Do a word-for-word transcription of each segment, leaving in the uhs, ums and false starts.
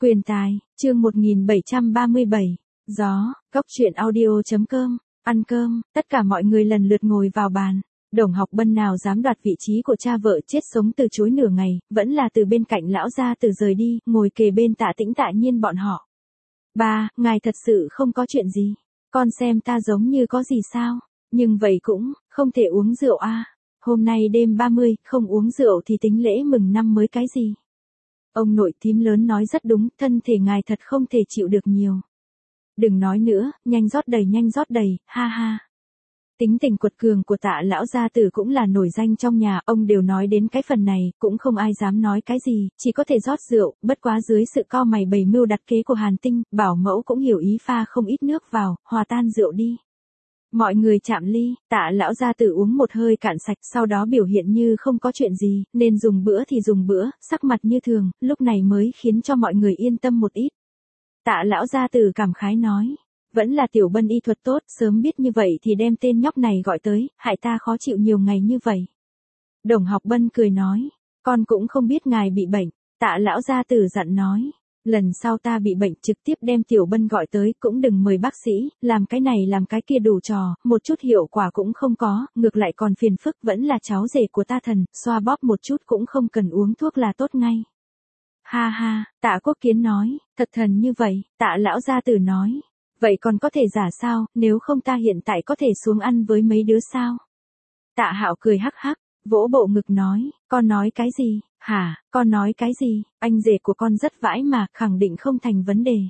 Quyền tài, chương một nghìn bảy trăm ba mươi bảy. Gió, Cốc truyện audio.com, ăn cơm, tất cả mọi người lần lượt ngồi vào bàn. Đồng Học Bân nào dám đoạt vị trí của cha vợ chết sống từ chối nửa ngày, vẫn là từ bên cạnh lão gia từ rời đi, ngồi kề bên Tạ Tĩnh Tạ Nhiên bọn họ. Ba, ngài thật sự không có chuyện gì. Con xem ta giống như có gì sao? Nhưng vậy cũng, không thể uống rượu à. Hôm nay đêm ba mươi, không uống rượu thì tính lễ mừng năm mới cái gì? Ông nội thím lớn nói rất đúng, thân thể ngài thật không thể chịu được nhiều. Đừng nói nữa, nhanh rót đầy nhanh rót đầy, ha ha. Tính tình quật cường của Tạ lão gia tử cũng là nổi danh trong nhà, ông đều nói đến cái phần này, cũng không ai dám nói cái gì, chỉ có thể rót rượu, bất quá dưới sự co mày bày mưu đặt kế của Hàn Tinh, bảo mẫu cũng hiểu ý pha không ít nước vào, hòa tan rượu đi. Mọi người chạm ly, Tạ lão gia tử uống một hơi cạn sạch, sau đó biểu hiện như không có chuyện gì, nên dùng bữa thì dùng bữa, sắc mặt như thường, lúc này mới khiến cho mọi người yên tâm một ít. Tạ lão gia tử cảm khái nói, vẫn là Tiểu Bân y thuật tốt, sớm biết như vậy thì đem tên nhóc này gọi tới, hại ta khó chịu nhiều ngày như vậy. Đồng Học Bân cười nói, con cũng không biết ngài bị bệnh. Tạ lão gia tử dặn nói, lần sau ta bị bệnh trực tiếp đem Tiểu Bân gọi tới, cũng đừng mời bác sĩ, làm cái này làm cái kia đủ trò, một chút hiệu quả cũng không có, ngược lại còn phiền phức, vẫn là cháu rể của ta thần, xoa bóp một chút cũng không cần uống thuốc là tốt ngay. Ha ha, Tạ Quốc Kiến nói, thật thần như vậy. Tạ lão gia tử nói, vậy còn có thể giả sao, nếu không ta hiện tại có thể xuống ăn với mấy đứa sao? Tạ Hạo cười hắc hắc, vỗ bộ ngực nói, con nói cái gì? Hả, con nói cái gì? Anh rể của con rất vãi mà, khẳng định không thành vấn đề.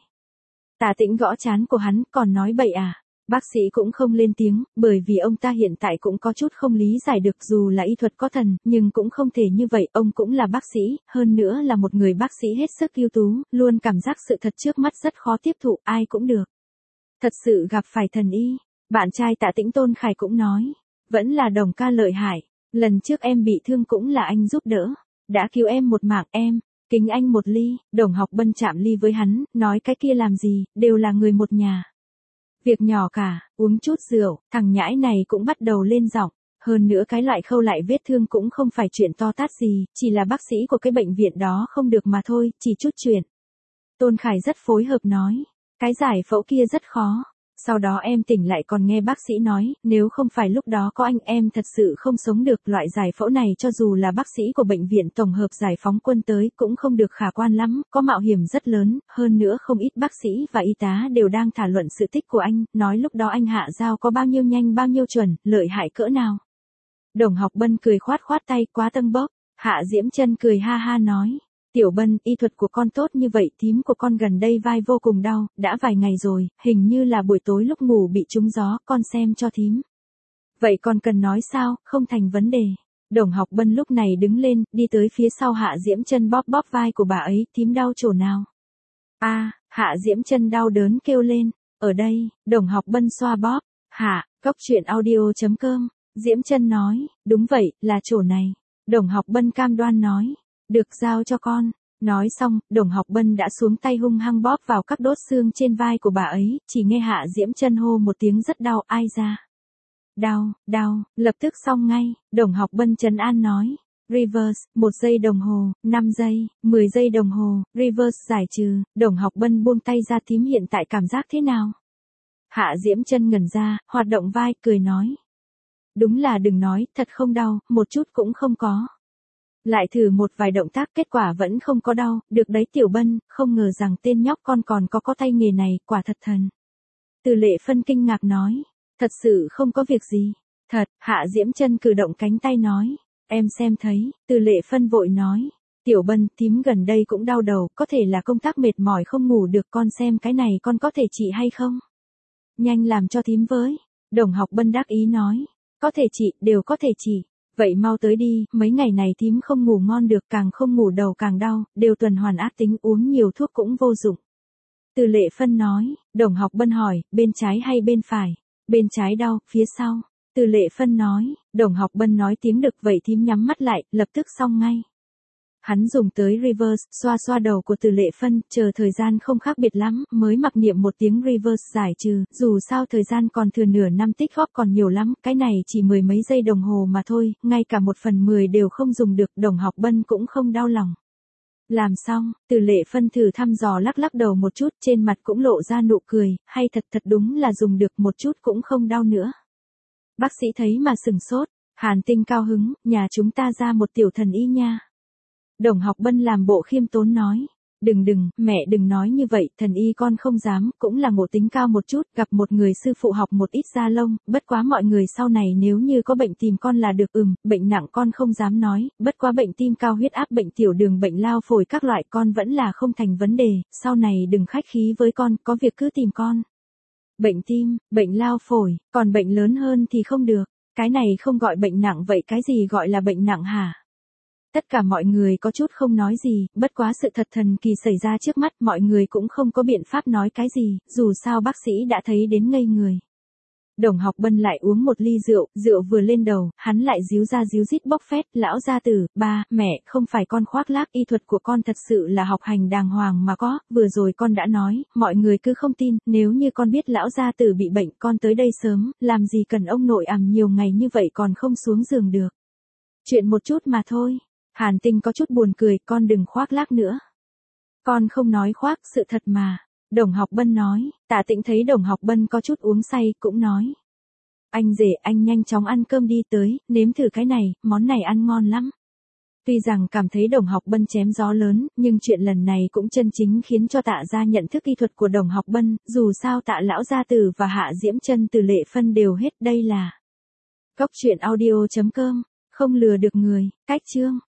Tạ Tĩnh gõ trán của hắn, còn nói bậy à? Bác sĩ cũng không lên tiếng, bởi vì ông ta hiện tại cũng có chút không lý giải được, dù là y thuật có thần, nhưng cũng không thể như vậy, ông cũng là bác sĩ, hơn nữa là một người bác sĩ hết sức ưu tú, luôn cảm giác sự thật trước mắt rất khó tiếp thụ, ai cũng được. Thật sự gặp phải thần y, bạn trai Tạ Tĩnh Tôn Khải cũng nói, vẫn là Đồng ca lợi hại, lần trước em bị thương cũng là anh giúp đỡ, đã cứu em một mạng em, kính anh một ly. Đồng Học Bân chạm ly với hắn, nói cái kia làm gì, đều là người một nhà. Việc nhỏ cả, uống chút rượu, thằng nhãi này cũng bắt đầu lên giọng. Hơn nữa cái loại khâu lại vết thương cũng không phải chuyện to tát gì, chỉ là bác sĩ của cái bệnh viện đó không được mà thôi, chỉ chút chuyện. Tôn Khải rất phối hợp nói, cái giải phẫu kia rất khó. Sau đó em tỉnh lại còn nghe bác sĩ nói, nếu không phải lúc đó có anh em thật sự không sống được. Loại giải phẫu này cho dù là bác sĩ của bệnh viện tổng hợp giải phóng quân tới cũng không được khả quan lắm, có mạo hiểm rất lớn, hơn nữa không ít bác sĩ và y tá đều đang thảo luận sự tích của anh, nói lúc đó anh hạ dao có bao nhiêu nhanh bao nhiêu chuẩn, lợi hại cỡ nào. Đồng Học Bân cười khoát khoát tay, quá tâm bốc. Hạ Diễm Chân cười ha ha nói, Tiểu Bân, y thuật của con tốt như vậy, thím của con gần đây vai vô cùng đau, đã vài ngày rồi, hình như là buổi tối lúc ngủ bị trúng gió, con xem cho thím. Vậy còn cần nói sao, không thành vấn đề. Đồng Học Bân lúc này đứng lên, đi tới phía sau Hạ Diễm Chân bóp bóp vai của bà ấy, thím đau chỗ nào? A, à, Hạ Diễm Chân đau đớn kêu lên, ở đây. Đồng Học Bân xoa bóp, hạ, Cốc truyện audio.com, Diễm Chân nói, đúng vậy, là chỗ này. Đồng Học Bân cam đoan nói, được, giao cho con. Nói xong, Đồng Học Bân đã xuống tay hung hăng bóp vào các đốt xương trên vai của bà ấy, chỉ nghe Hạ Diễm Chân hô một tiếng rất đau, ai ra. Đau, đau, lập tức xong ngay. Đồng Học Bân trấn an nói, reverse, một giây đồng hồ, năm giây, mười giây đồng hồ, reverse giải trừ. Đồng Học Bân buông tay ra, thím hiện tại cảm giác thế nào? Hạ Diễm Chân ngẩn ra, hoạt động vai, cười nói. Đúng là đừng nói, thật không đau, một chút cũng không có. Lại thử một vài động tác, kết quả vẫn không có đau, được đấy Tiểu Bân, không ngờ rằng tên nhóc con còn có có tay nghề này, quả thật thần. Từ Lệ Phân kinh ngạc nói, thật sự không có việc gì. Thật, Hạ Diễm Chân cử động cánh tay nói, em xem thấy. Từ Lệ Phân vội nói, Tiểu Bân, thím gần đây cũng đau đầu, có thể là công tác mệt mỏi không ngủ được, con xem cái này con có thể trị hay không? Nhanh làm cho thím với. Đồng Học Bân đắc ý nói, có thể trị, đều có thể trị. Vậy mau tới đi, mấy ngày này thím không ngủ ngon được, càng không ngủ đầu càng đau, đều tuần hoàn ác tính, uống nhiều thuốc cũng vô dụng. Từ Lệ Phân nói. Đồng Học Bân hỏi, bên trái hay bên phải? Bên trái đau, phía sau. Từ Lệ Phân nói. Đồng Học Bân nói tiếng Đực, vậy thím nhắm mắt lại, lập tức xong ngay. Hắn dùng tới reverse, xoa xoa đầu của Từ Lệ Phân, chờ thời gian không khác biệt lắm, mới mặc niệm một tiếng reverse giải trừ, dù sao thời gian còn thừa nửa năm tích góp còn nhiều lắm, cái này chỉ mười mấy giây đồng hồ mà thôi, ngay cả một phần mười đều không dùng được. Đồng Học Bân cũng không đau lòng. Làm xong, Từ Lệ Phân thử thăm dò lắc lắc đầu một chút, trên mặt cũng lộ ra nụ cười, hay thật thật đúng là dùng được một chút cũng không đau nữa. Bác sĩ thấy mà sừng sốt, Hàn Tinh cao hứng, nhà chúng ta ra một tiểu thần y nha. Đồng Học Bân làm bộ khiêm tốn nói. Đừng đừng, mẹ đừng nói như vậy, thần y con không dám, cũng là ngộ tính cao một chút, gặp một người sư phụ học một ít da lông, bất quá mọi người sau này nếu như có bệnh tìm con là được. Ừm, bệnh nặng con không dám nói, bất quá bệnh tim cao huyết áp, bệnh tiểu đường, bệnh lao phổi các loại con vẫn là không thành vấn đề, sau này đừng khách khí với con, có việc cứ tìm con. Bệnh tim, bệnh lao phổi, còn bệnh lớn hơn thì không được, cái này không gọi bệnh nặng vậy cái gì gọi là bệnh nặng hả? Tất cả mọi người có chút không nói gì, bất quá sự thật thần kỳ xảy ra trước mắt, mọi người cũng không có biện pháp nói cái gì, dù sao bác sĩ đã thấy đến ngây người. Đồng Học Bân lại uống một ly rượu, rượu vừa lên đầu, hắn lại díu ra díu dít bóc phét, lão gia tử, ba, mẹ, không phải con khoác lác, y thuật của con thật sự là học hành đàng hoàng mà có, vừa rồi con đã nói, mọi người cứ không tin, nếu như con biết lão gia tử bị bệnh, con tới đây sớm, làm gì cần ông nội ẵm nhiều ngày như vậy còn không xuống giường được. Chuyện một chút mà thôi. Hàn Tinh có chút buồn cười, con đừng khoác lác nữa. Con không nói khoác, sự thật mà. Đồng Học Bân nói, Tạ Tĩnh thấy Đồng Học Bân có chút uống say, cũng nói. Anh rể, anh nhanh chóng ăn cơm đi tới, nếm thử cái này, món này ăn ngon lắm. Tuy rằng cảm thấy Đồng Học Bân chém gió lớn, nhưng chuyện lần này cũng chân chính khiến cho Tạ gia nhận thức y thuật của Đồng Học Bân, dù sao Tạ lão gia tử và Hạ Diễm Chân Từ Lệ Phân đều hết đây là. Cốc truyện audio chấm com, không lừa được người, cách chương.